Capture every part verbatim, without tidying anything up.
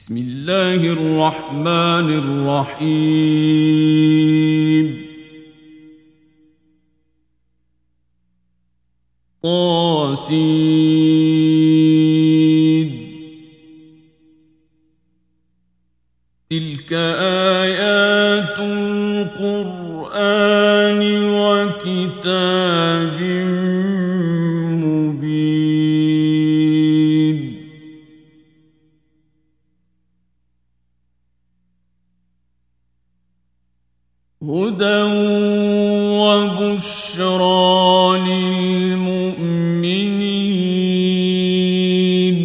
بسم الله الرحمن الرحيم طاسين تلك آيات القرآن وكتاب مبين هدى وبشرى للمؤمنين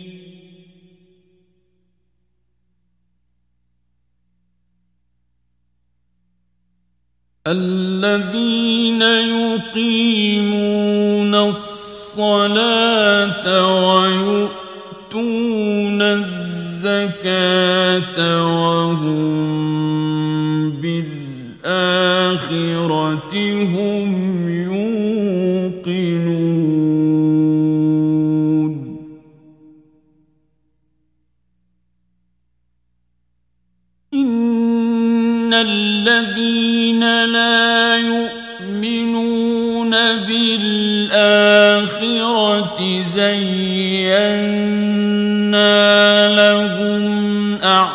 الذين يقيمون الصلاة ويؤتون الزكاة وهم بالآخرة هم يوقنون إن الذين لا يؤمنون بالآخرة زينا لهم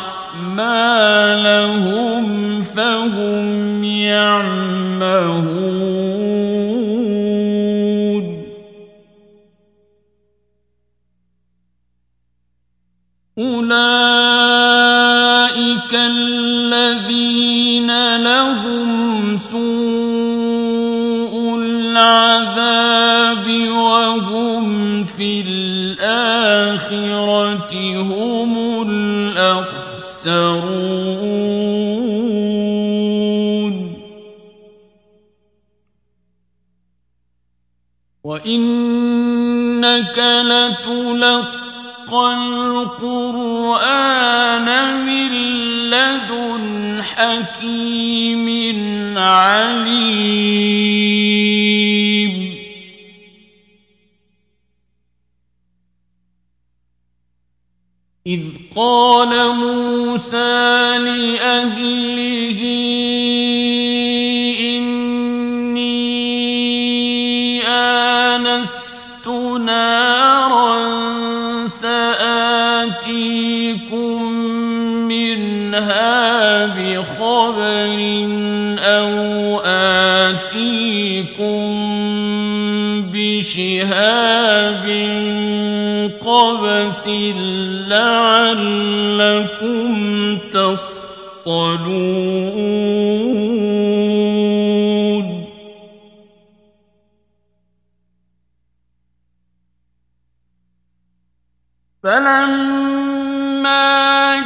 أعمالهم فهم يعمهون أولئك الذين لهم سوء العذاب وهم في الآخرة هم الأخسرون وإنك لتلقى القرآن من لدن حكيم عليم إذ قال موسى لأهله إني آنست نارا سآتيكم منها بخبر أو آتيكم بشهاب قبس لعلكم تصطلون فلما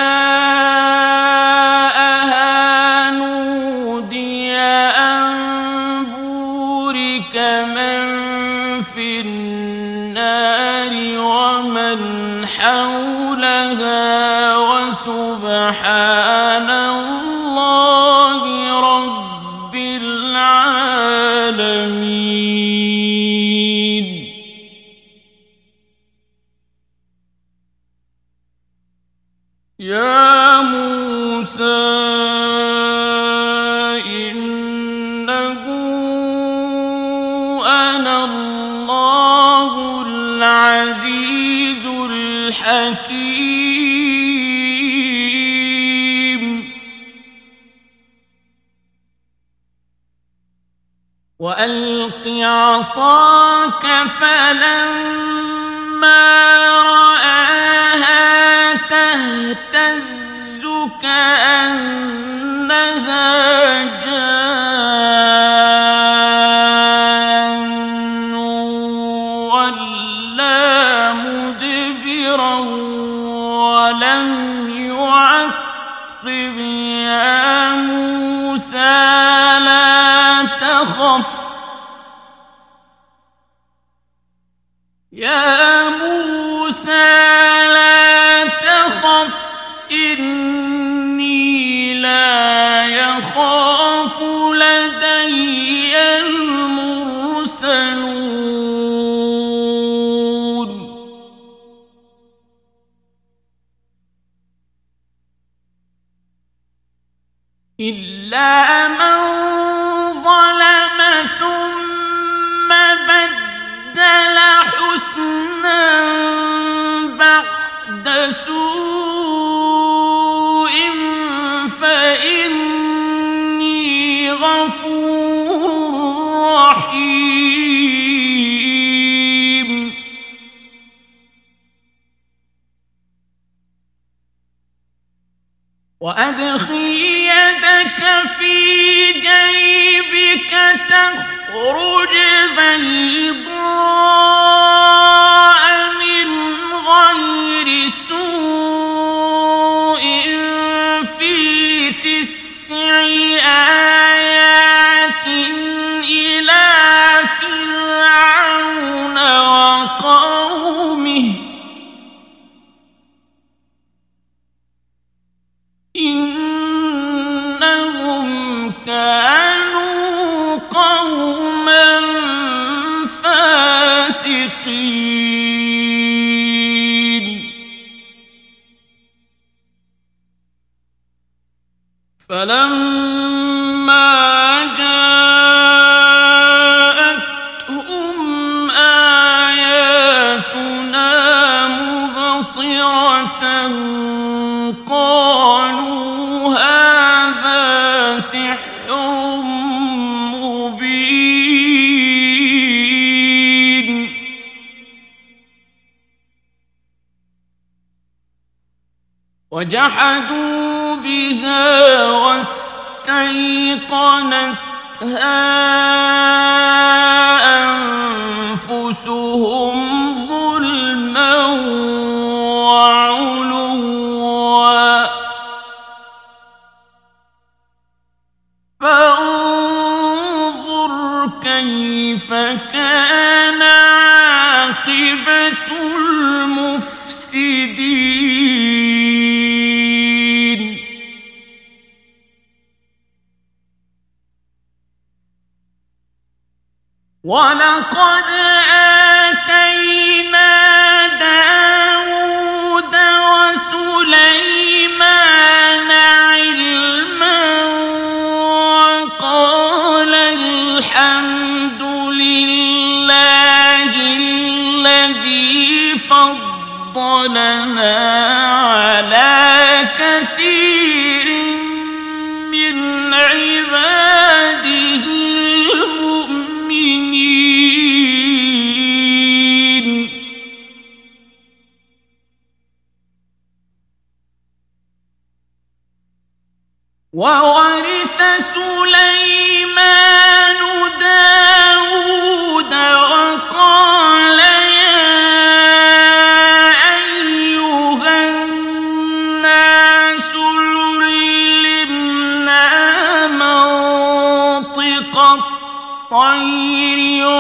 جاءها نودي أن بورك من في النار ومن حولها وسبحان الله رب العالمين يا موسى إنه أنا الله العزيز الحكيم وألق عصاك فلما رآها تهتز كأنها جان ولا مدبرا ولم يعقب يا موسى لا تخف يا موسى لا تخف إني لا يخاف لدي المرسلون إلا من ظلم ثم بدل حسنا بعد سوء فإني غفور رحيم. وأدخل يدك في جيبك تخرج بيضاء من غير سوء في تسع آيات إلى فرعون وقومه إنهم كانوا قوما فاسقين. فلما جاءتهم آياتنا مبصرة قالوا هذا سحر مبين. وجحدوا بها واستيقنتها أنفسهم ظلما وعلوا فانظر كيف كان عاقبة المفسدين. ولقد آتينا داود وسليمان علما وقال الحمد لله الذي فضلنا على كثير من عباده المؤمنين. وورث سليمان داود وقال يا أيها الناس علمنا منطق الطير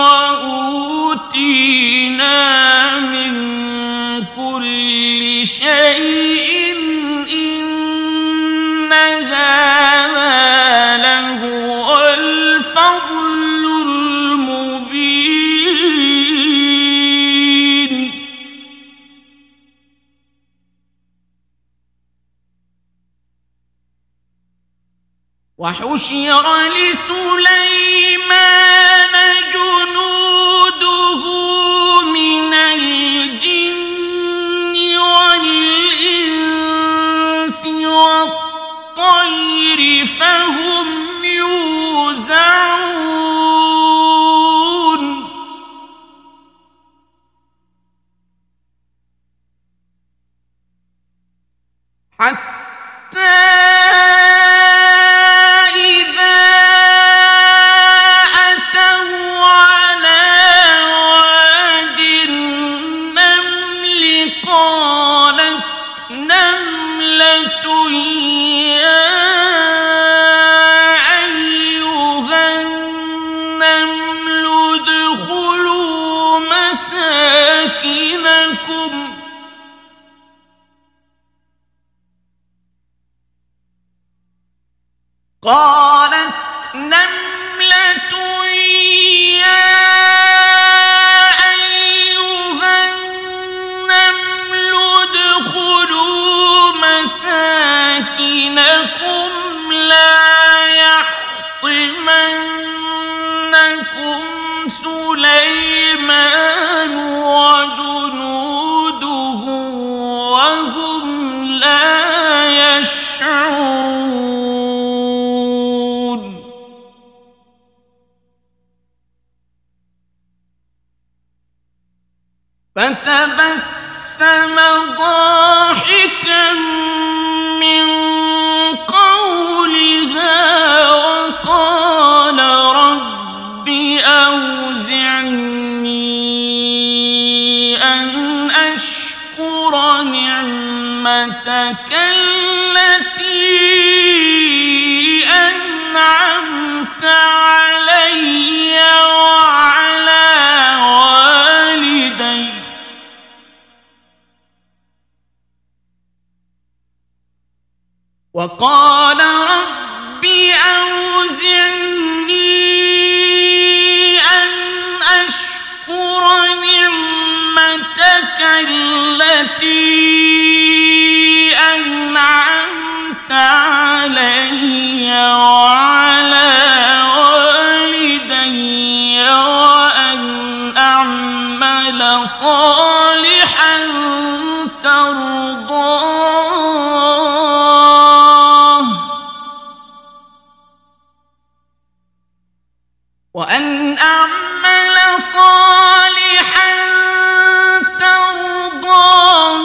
وأوتينا من كل شيء إن هذا لهو الفضل المبين. وحشر لسليمان جنوده من الجن والإنس والطير فهم يوزعون. حتى قالت نملة يا أيها النمل ادخلوا مساكنكم لا يشعرون فتبسم ضاحكا من قولها وقال رب أوزعني أن أشكر نعمتك التي أنعمت علي وعلى والدي وقال رب أوزعني أن أشكر نعمتك التي أنعمت علي وعلى والدي وأن أعمل صالحا ترضاه وأن أعمل صالحا ترضاه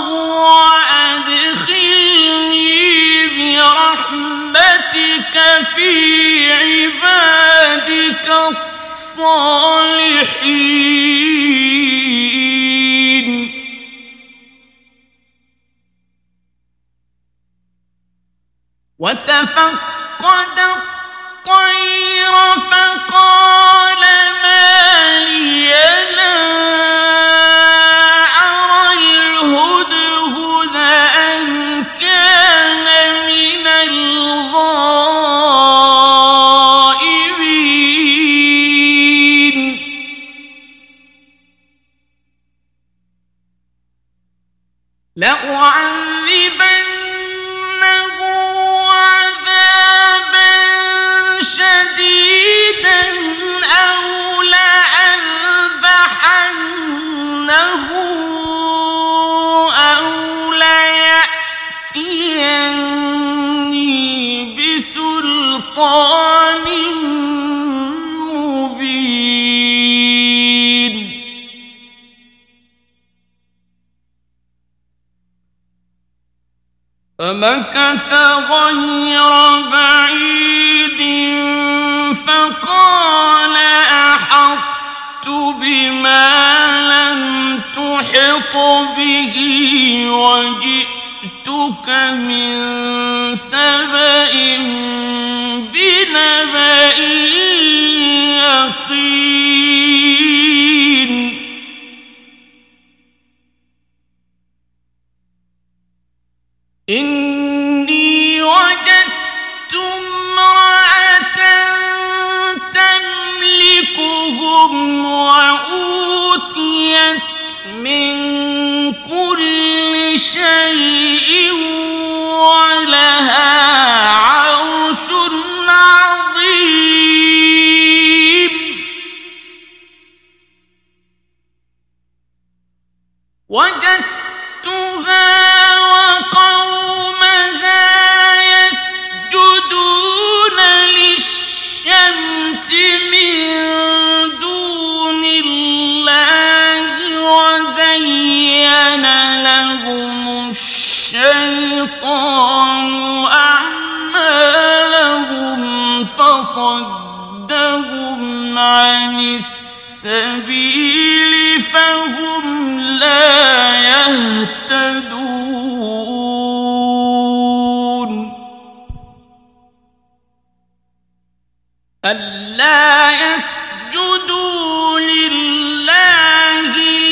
وأدخلني برحمتك في عبادك الصالحين وتفقد الطير فقال ما لي لا أرى الهدهد أم كان من الغائبين لأعذبنه عذابا شديدا أو لأذبحنه أو ليأتيني بسلطان مبين فمكث غير بعيد فقال أحطت بما لم تحط به وجئتك من سبأ بنبأ يقين إني وجدت امرأة تملكهم وأوتيت من كل شيء ولها عرش عظيم وجدتها وقومها يسجدون للشمس من دون الله وزين لهم الشيطان أعمالهم فصدهم عن السبيل فهم لا يهتدون ألا يسجدوا لله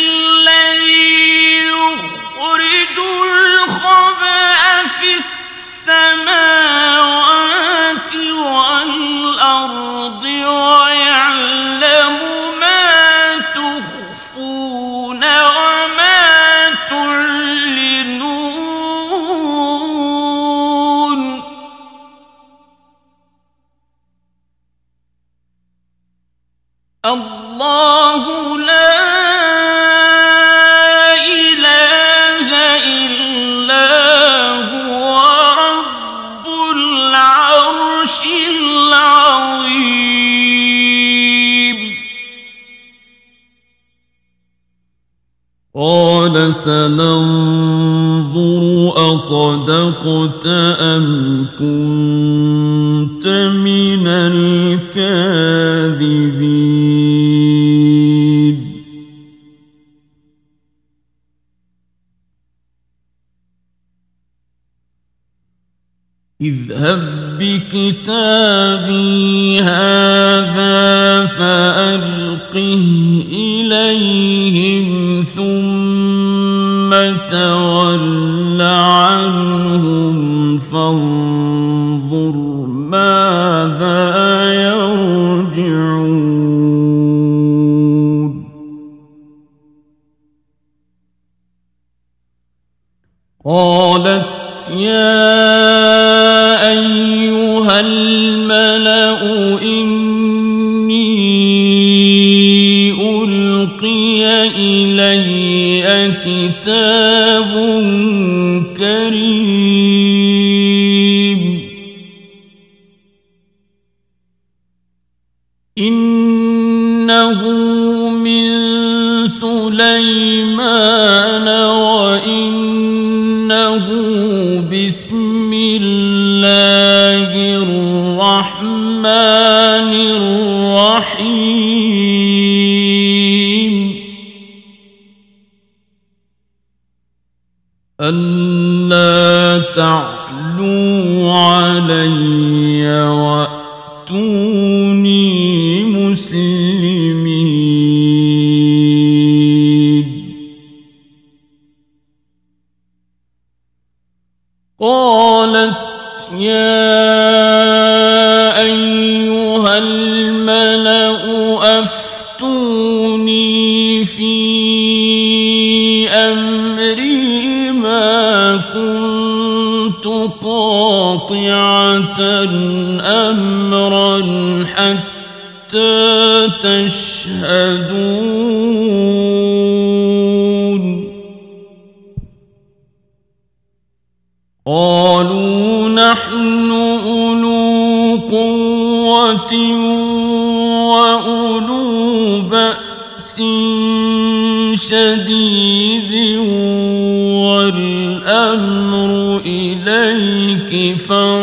الذي يخرج الخبأ في السماوات والأرض ويعلم ما تخفون وما تعلنون الله لا إله إلا هو رب فسننظر أصدقت أم كنت من الكاذبين اذهب بكتابي هذا فألقه إليهم ثم تول عنهم فانظر ماذا يرجعون قالت يا أيها الملأ إني ألقي إلي كتاب كريم إنه من سليمان وإنه بسم الله الرحمن الرحيم ألا تعلوا علي وأتوني مسلمين قالت يا أيها الملأ أفتوني في أمري ما كنت قاطعة أمرا حتى تشهدون قالوا نحن أولو قوة وأولو بأس شديد والأمر إليك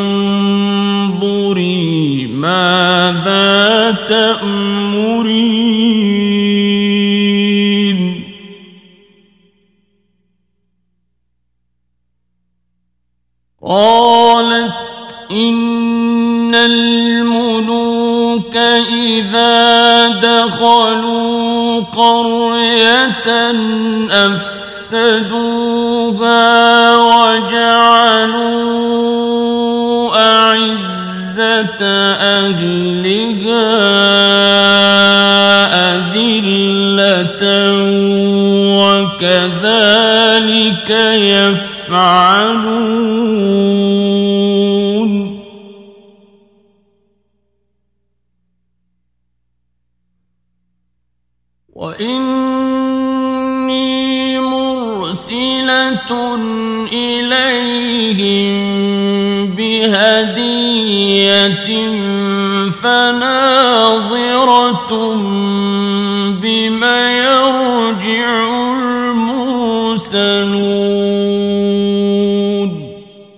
فانظري ماذا تأمرين قالت إن الملوك إذا دخلوا قرية أفسدوها وجعلوا أعزة أهلها أذلة وكذلك يفعلون وإني مرسلة إليهم بهدية فناظرة بما يرجع المرسلون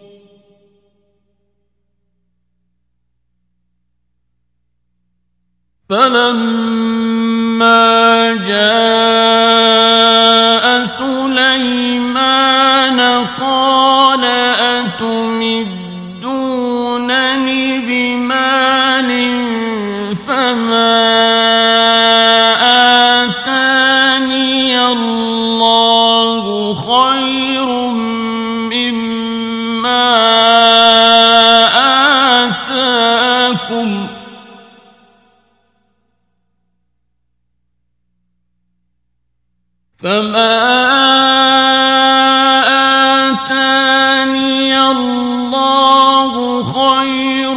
فلما جاء سليمان قال أتمدونني بمال فما آتاني الله خير مما آتاكم فما آتاني الله خير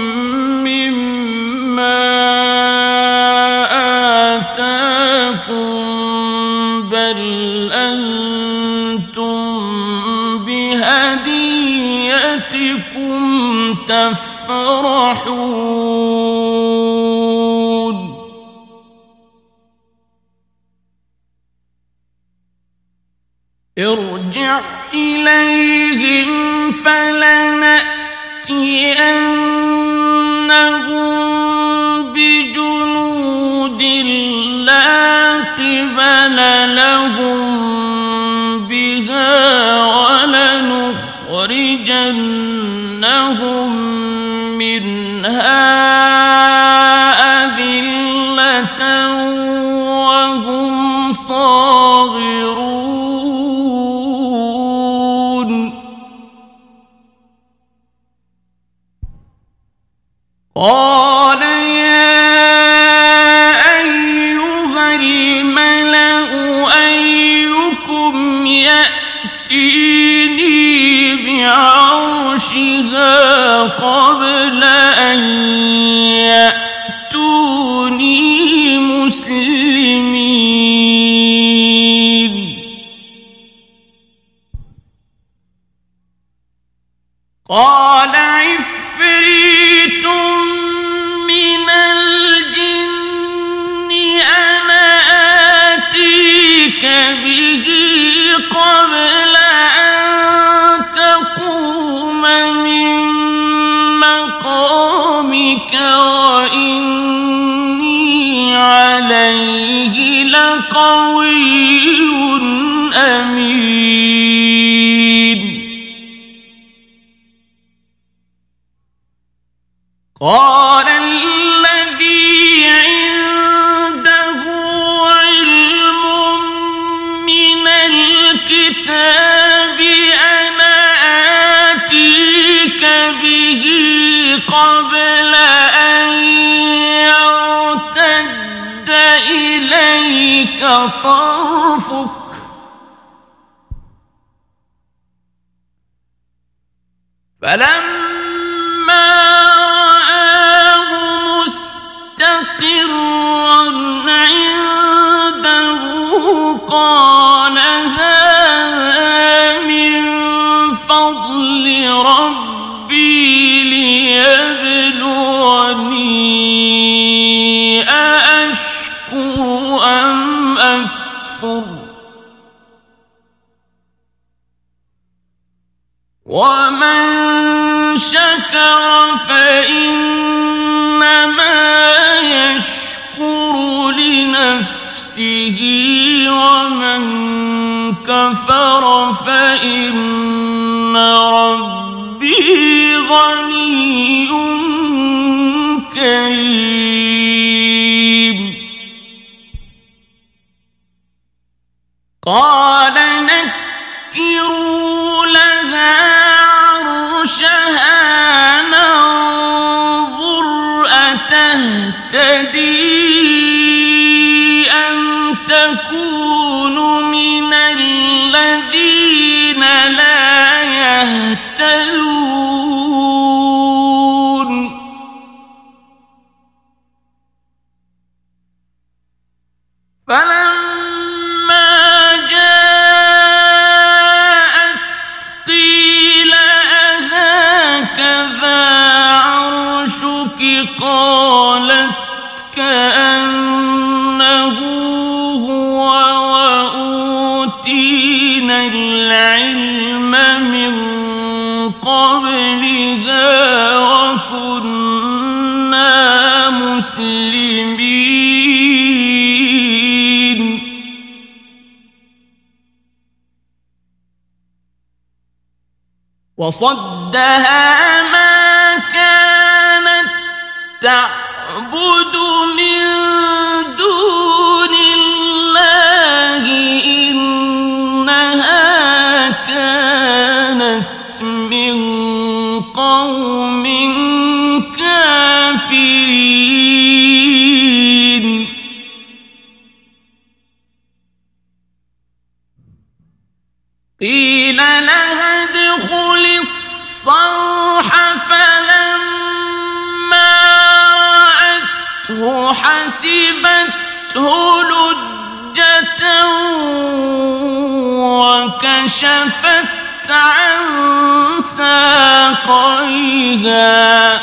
مما آتاكم بل أنتم بهديتكم تفرحون ارجع إليهم فلنأتينهم بجنود لا قبل لهم بها ولنخرجنهم منها أذلة وهم صاغرون قال يا أيها الملأ أيكم يأتيني بعرشها قبل أن يأتوني مسلمين قال عفريت من الجن أنا آتيك به قبل أن تقوم من مقامك وإني عليه لقوي أمين قال الذي عنده علم من الكتاب أنا آتيك به قبل أن يرتد إليك طرفك فلما رآه مستقرا عنده قال هذا من فضل ربي ليبلوني أأشكر أم أكفر ومن شكر فإنما يشكر لنفسه ومن كفر فإن ربي غني كريم قال نكروا لها عرشها ننظر أتهتدي أم تكون من الذين لا يهتدون فلما جاءت قيل أهكذا عرشك قالت كأنه هو وأوتينا العلم من قبلها وكنا مسلمين وصدها ما كانت تعبد من دون الله إنها كانت من قوم كافرين قيل لها ادخل الصرح فلما رأته حسبته لجة وكشفت عن ساقيها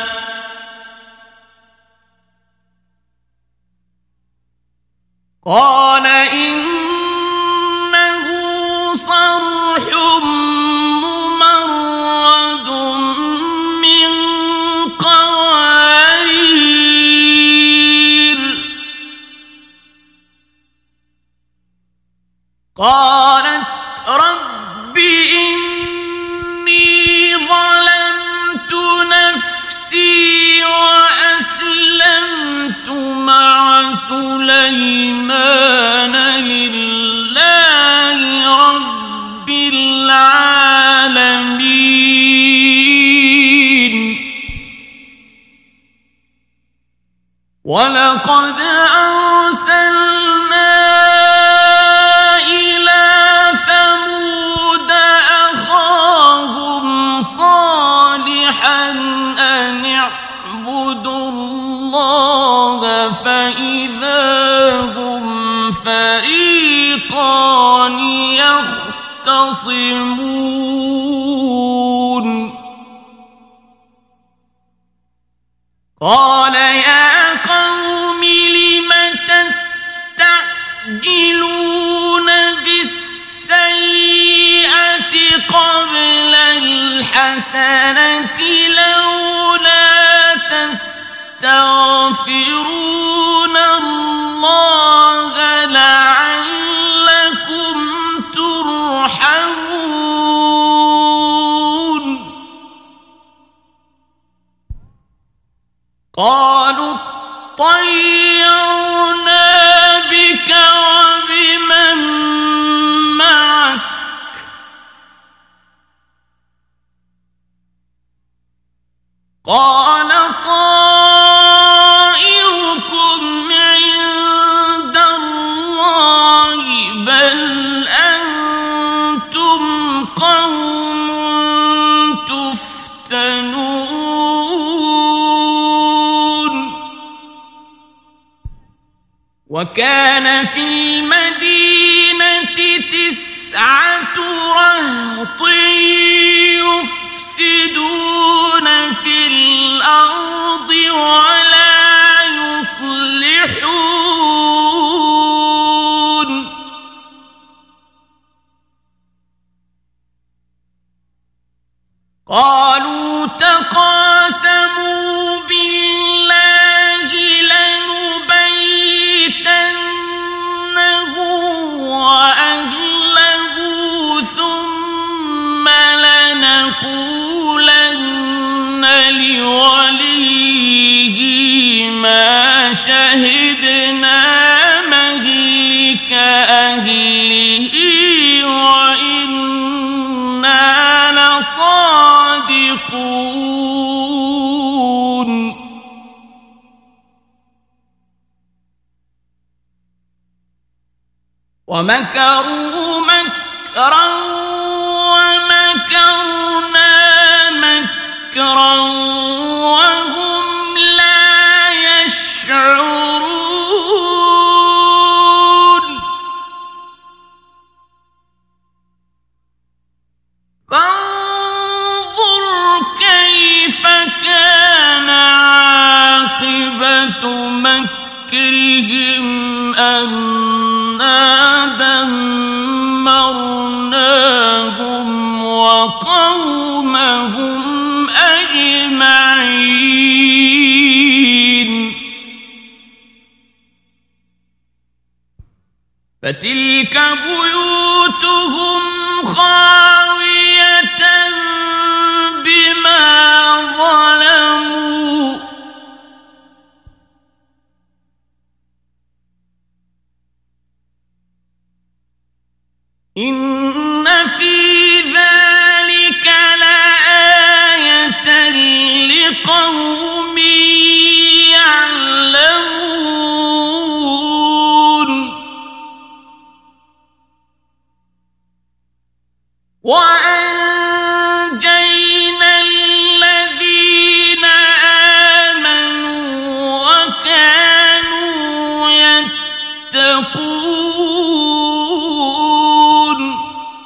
قال إنه صرح ولقد أرسلنا إلى ثمود أخاهم صالحا أن اعبدوا الله فإذا هم فريقان يختصمون قال يا قوم لم تستعجلون بالسيئة قبل الحسنة لولا تستغفرون الله لعلكم ترحمون قالوا طيرنا بك وبمن معك قال طائركم عند الله بل أنتم قوم تفتنون وكان في المدينة تسعة رهط يفسدون في الأرض ولا يصلحون قالوا تقاسموا بالله لنبيتنه وأهله ثم لنقولن لوليه ما شهدنا مهلك أهله وإنا لصادقون ومكروا مكرا ومكرنا مكرا وهم لا يشعرون فانظر كيف كان عاقبة مكرهم أنا دمرناهم وقومهم أجمعين فتلك بيوتهم خاوية بما ظلموا إن في ذلك لآية لقوم يعلمون وأنجينا الذين آمنوا وكانوا يتقون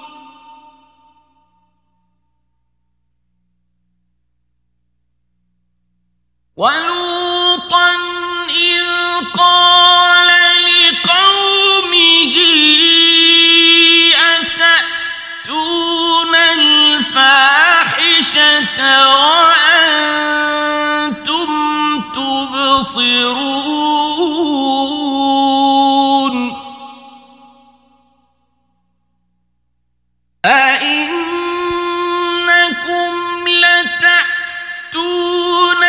ولوطا إذ قال لقومه أتأتون الفاحشة وأنتم تبصرون أئنكم لتأتون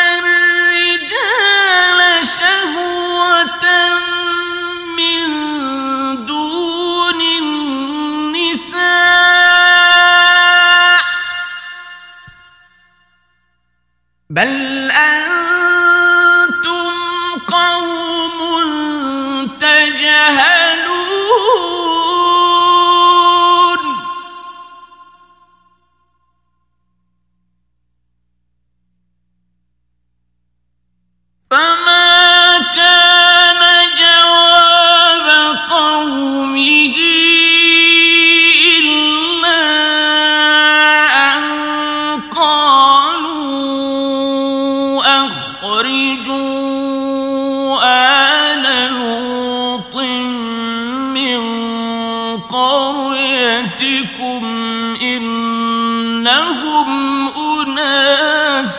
الرجال شهوة من دون النساء بل أنتم قوم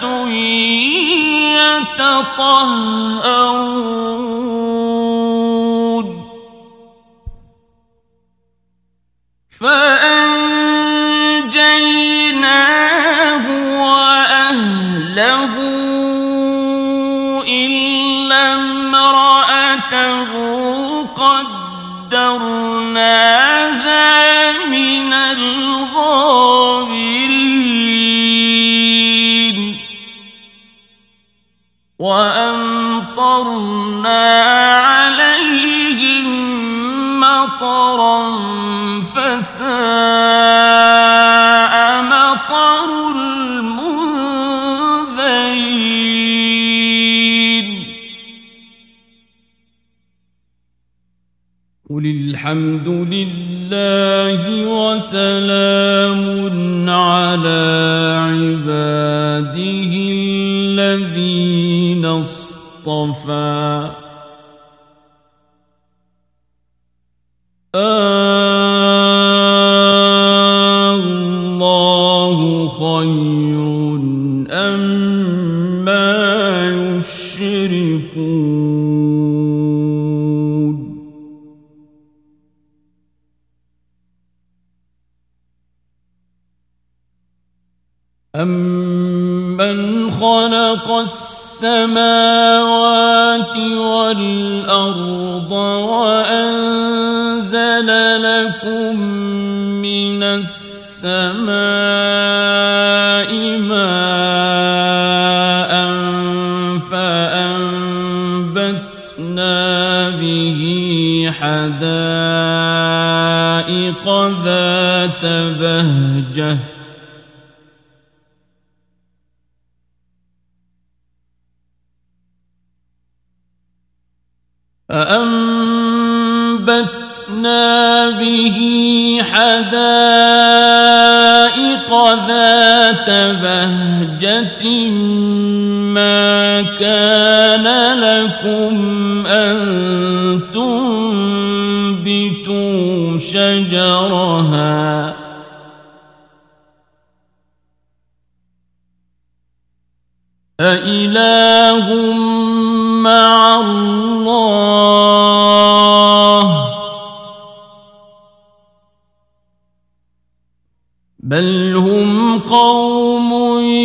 أناس يتطهرون فأنجيناه وأهله إلا امرأته قدرناها من الغابرين وأمطرنا عليهم مطرا فساء مطر المنذرين قل الحمد لله وسلام على عباده الذين اصطفى الله خير أما يشركون أمن خلق السماوات والأرض وأنزل لكم من السماء ماء فأنبتنا به حدائق ذات بهجة فأنبتنا به حدائق ذات بهجة ما كان لكم أن تنبتوا شجرها أإله مع الله بل هم قوم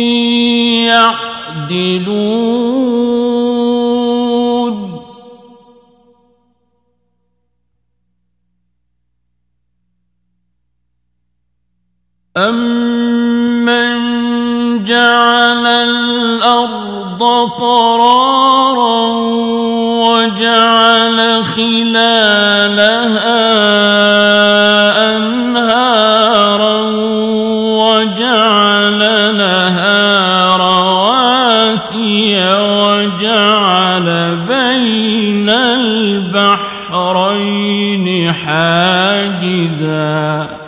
يعدلون أمن جعل الأرض قرارا وجعل خلالها أنهارا وجعل لها رواسي وجعل بين البحرين حاجزا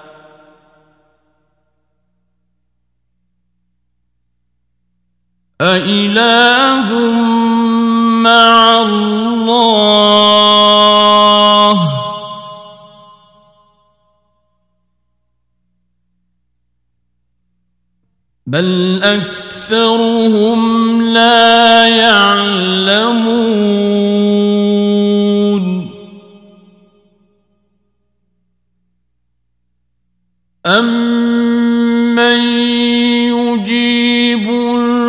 أإله مع الله بل أكثرهم لا يعلمون أمن يجيب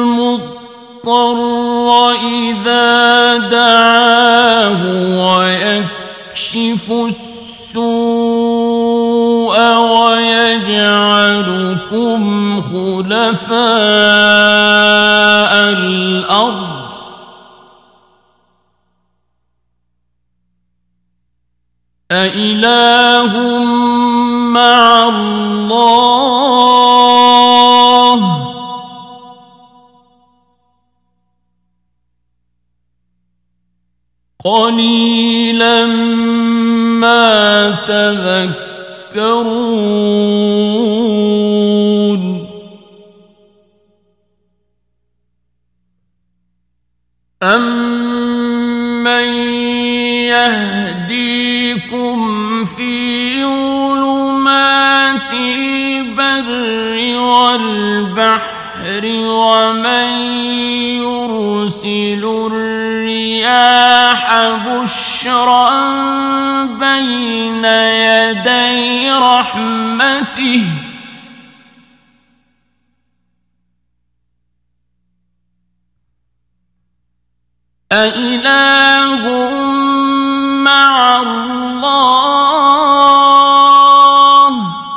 المضطر إذا دعاه ويكشف السوء ويجعلكم خلفاء الأرض أإله مع الله قليلا ما تذكرون أمن يهديكم في ظلمات البر والبحر البحر ومن يرسل الرياح بشرا بين يدي رحمته أإله مع الله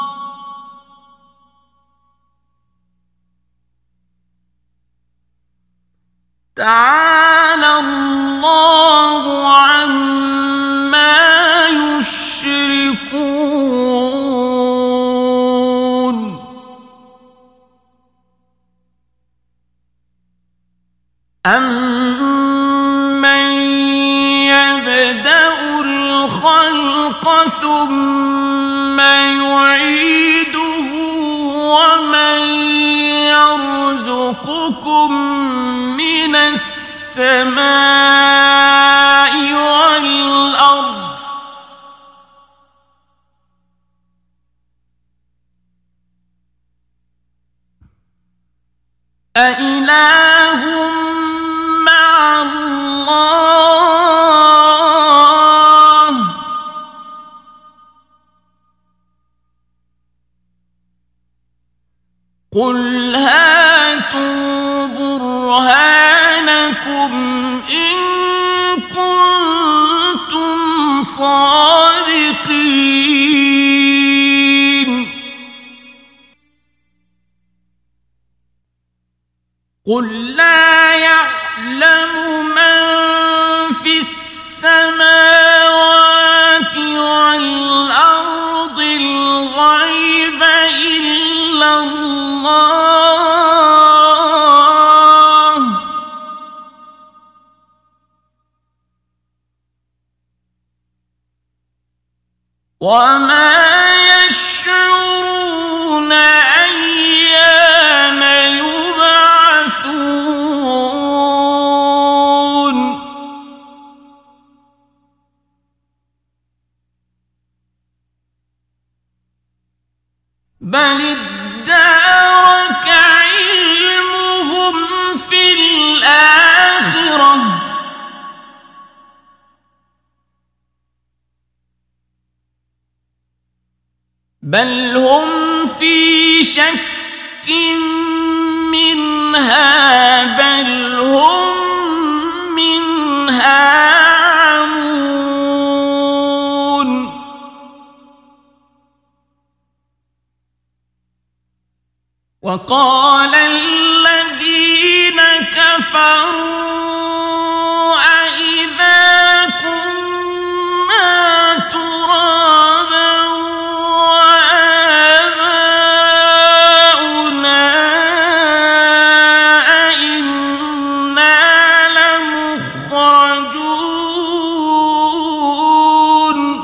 تعالى الله عما يشركون أمن يبدأ الخلق ثم يعيده ومن يرزقكم من السماء والأرض أإله مع الله قل هاتوا برهانكم إن كنتم صادقين قل لا يعلم من في السماوات والأرض الغيب إلا الله وما يشعرون أيان يبعثون بل ادارك علمهم في الآخرة بل هم في شك منها بل هم منها عمون وقال الذين كفروا أإذا كنا ترابا وآباؤنا أإنا لمخرجون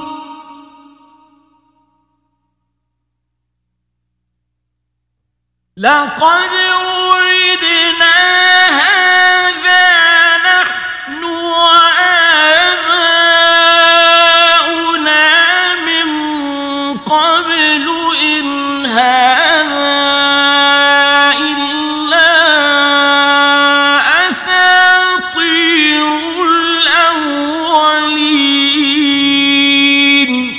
لقد وعدنا هذا نحن وآباؤنا من قبل إن هذا إلا أساطير الأولين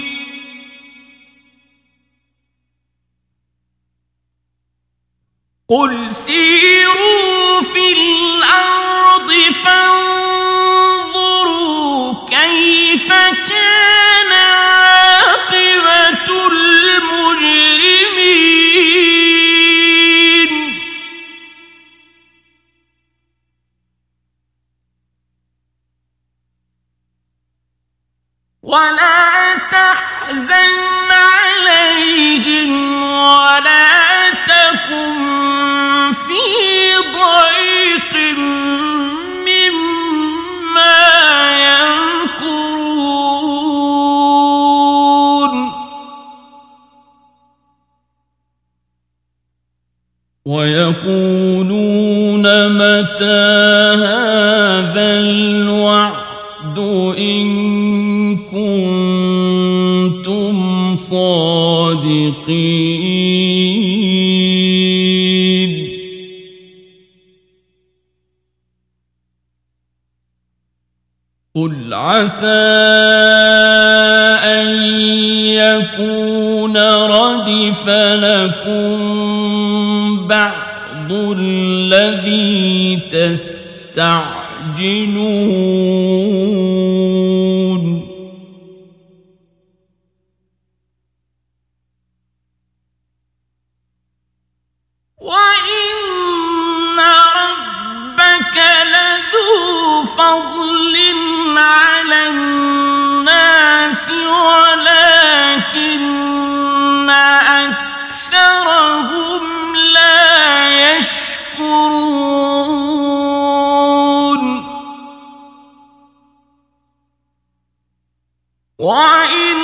قل سيروا في الأرض فانظروا كيف كان عاقبة المجرمين ولا تحزن عليهم ولا تكن ضيق مما يمكرون ويقولون متى هذا الوعد إن كنتم صادقين قل عسى أن يكون ردف لكم بعض الذي تستعجلون وإن ربك لذو فضل على الناس ولكن أكثرهم لا يشكرون وإن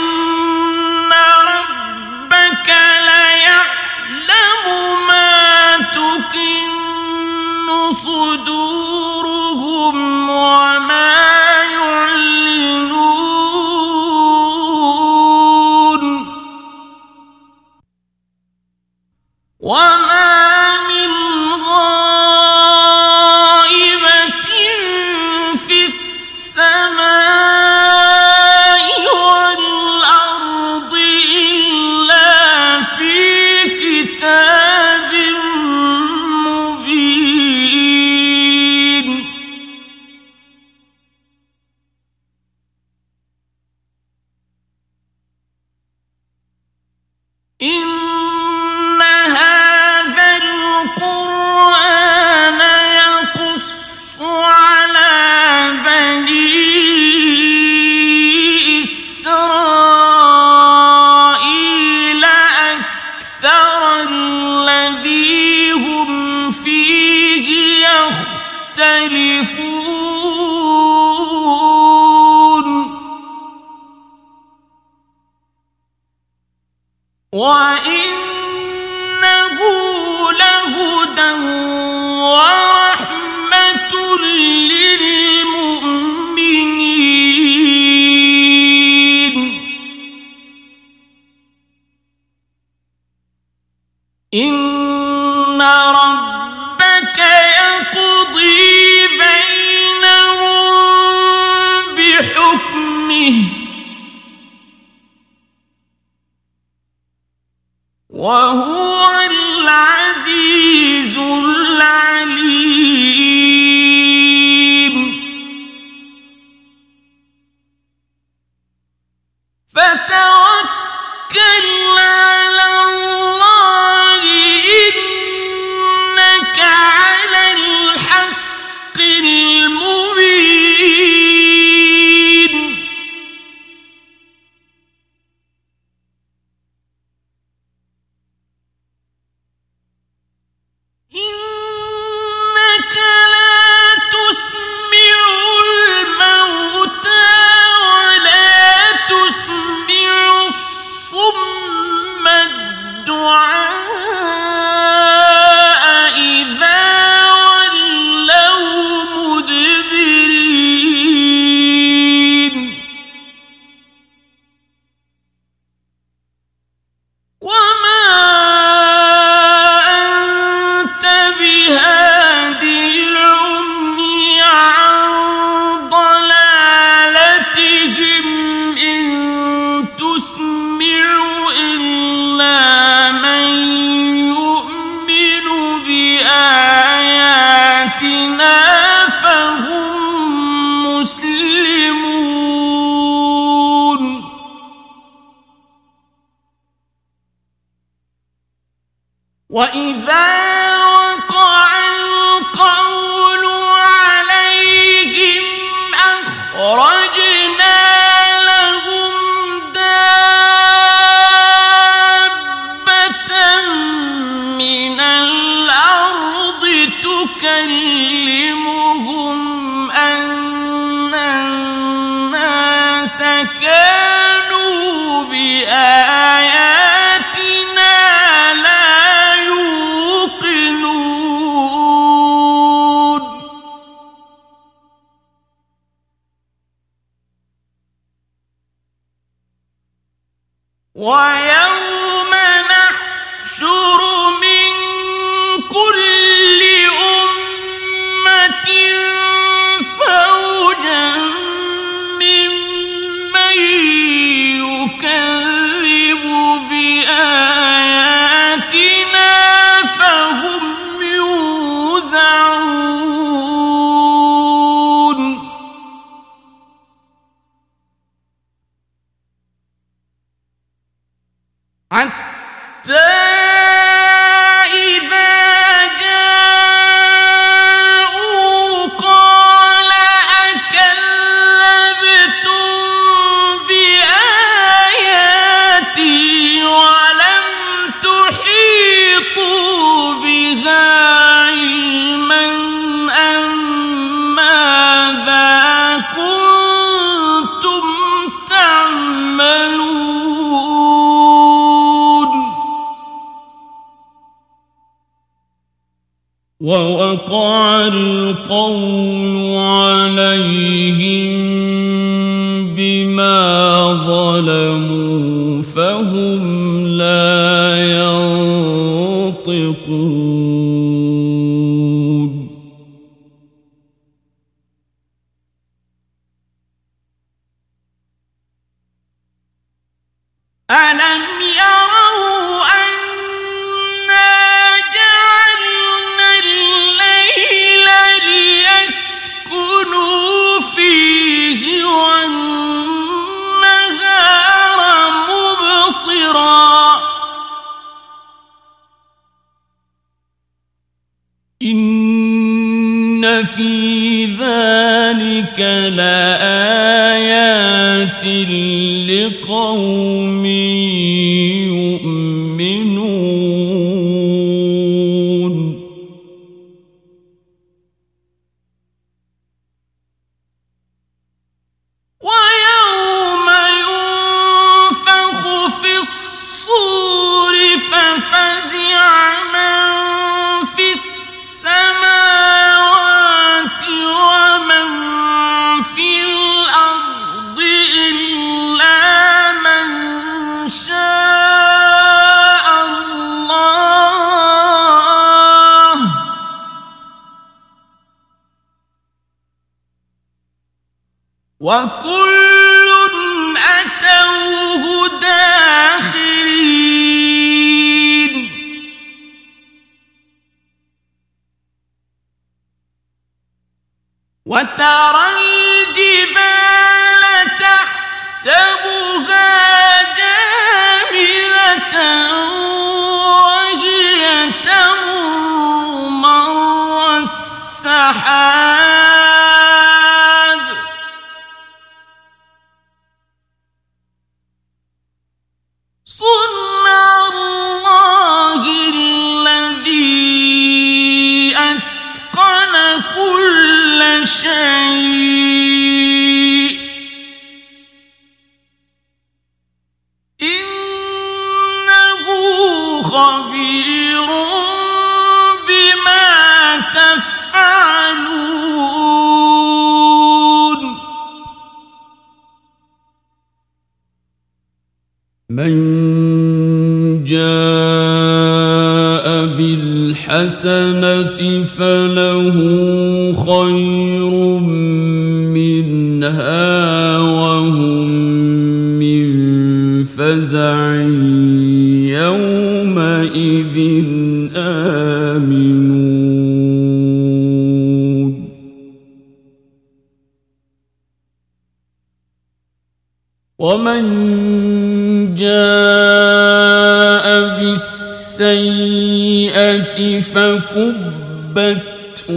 ربك ليعلم ما تكن صدورهم وما يعلنون وما من غائبة في السماء والأرض إلا في كتاب مبين إن هذا القرآن يقص على بني إسرائيل أكثر الذي هم فيه يختلفون وإنه لهدى ورحمة للمؤمنين إن ربك يقضي بينهم بحكمه وهو العزيز العليم فتوكل على الله إنك على الحق المبين إنك لا تسمع الموتى ولا تسمع الصم الدعاء إذا ولوا مدبرين وما أنت بهاد العمي عن ضلالتهم إن تسمع إلا من يؤمن بآياتنا فهم مسلمون وإذا وقع القول عليهم أخرجنا لهم دابة من الأرض تكلمهم أن الناس كانوا بآياتنا لا يوقنون ويوم نحشر من كل أمة فوجا ووقع القول عليهم بما ظلموا فهم لا ينطقون ألم يروا أنا جعلنا الليل ليسكنوا فيه والنهار مبصرا إن في ذلك لآيات لقوم يؤمنون ويوم ينفخ في الصور ففزع من في السماوات ومن في الأرض إلا من شاء الله وكل أتوه داخرين وترى الجبال تحسبها جامدة وهي تمر مر السحاب صنع الله الذي أتقن كل شيء إنه خبير بما تفعلون من جاء بالحسنة فله خير منها وهم من فزع يومئذ آمنون ومن جاء بالسيئة فكبت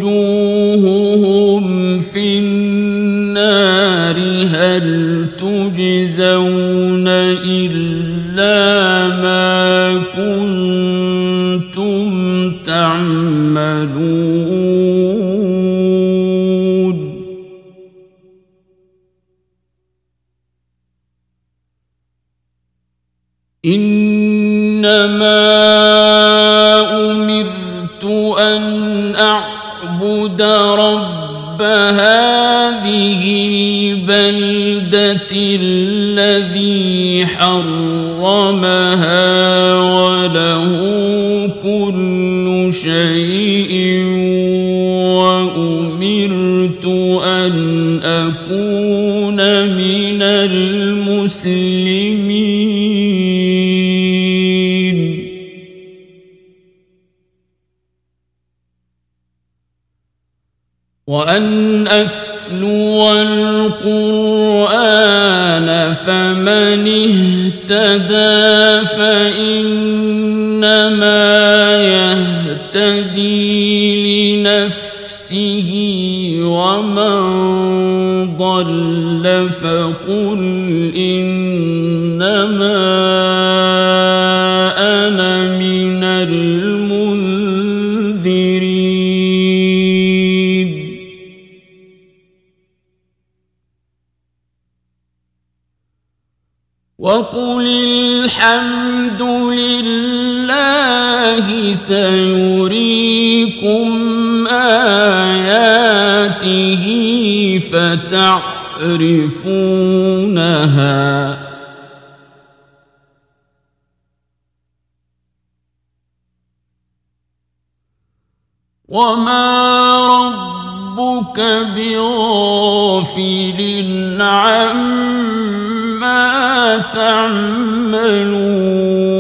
وجوههم في النار هل تجزون إلا ما كنتم تعملون إنما أمرت أن أعبد رب هذه البلدة الذي حرمها وله كل شيء وأمرت أن أكون من المسلمين وأن أتلو القرآن فمن اهتدى فإنما يهتدي لنفسه ومن ضل فقل إنما أنا من المنذرين وقل الحمد لله سيريكم آياته فتعرفونها وما ربك بغافل عما تعملون